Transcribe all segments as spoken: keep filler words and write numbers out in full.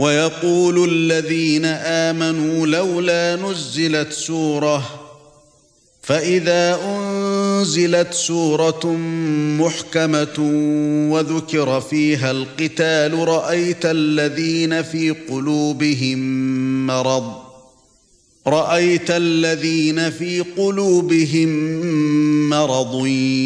ويقول الذين آمنوا لولا نزلت سورة فإذا أنزلت سورة محكمة وذكر فيها القتال رأيت الذين في قلوبهم مرض رأيت الذين في قلوبهم مرض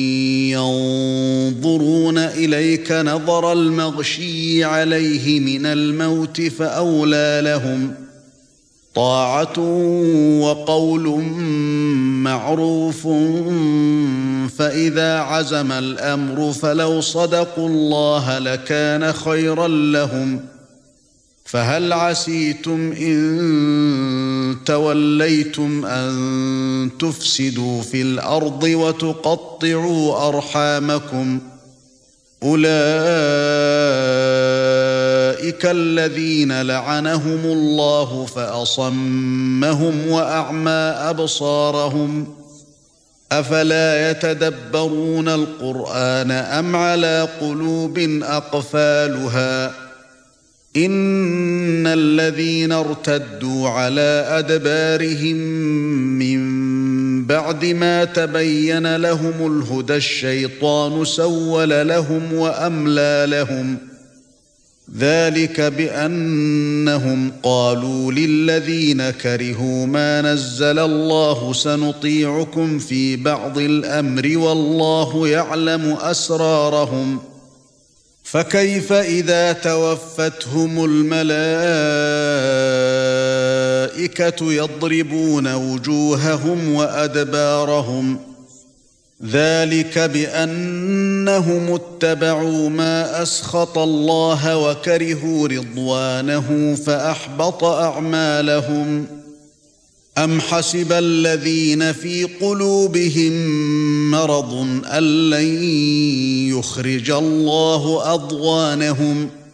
ينظرون إليك نظر المغشي عليه من الموت فأولى لهم طاعة وقول معروف فإذا عزم الأمر فلو صدقوا الله لكان خيرا لهم فهل عسيتم إن توليتم أن تفسدوا في الأرض وتقطعوا أرحامكم أولئك الذين لعنهم الله فأصمهم وأعمى أبصارهم أفلا يتدبرون القرآن أم على قلوب أقفالها إن الذين ارتدوا على أدبارهم من بعد ما تبين لهم الهدى الشيطان سول لهم وأملى لهم ذلك بأنهم قالوا للذين كرهوا ما نزل الله سنطيعكم في بعض الأمر والله يعلم أسرارهم فكيف إذا توفتهم الملائكة يضربون وجوههم وأدبارهم ذلك بأنهم اتبعوا ما أسخط الله وكرهوا رضوانه فأحبط أعمالهم أم حسب الذين في قلوبهم مرض أن لن يخرج الله أضغانهم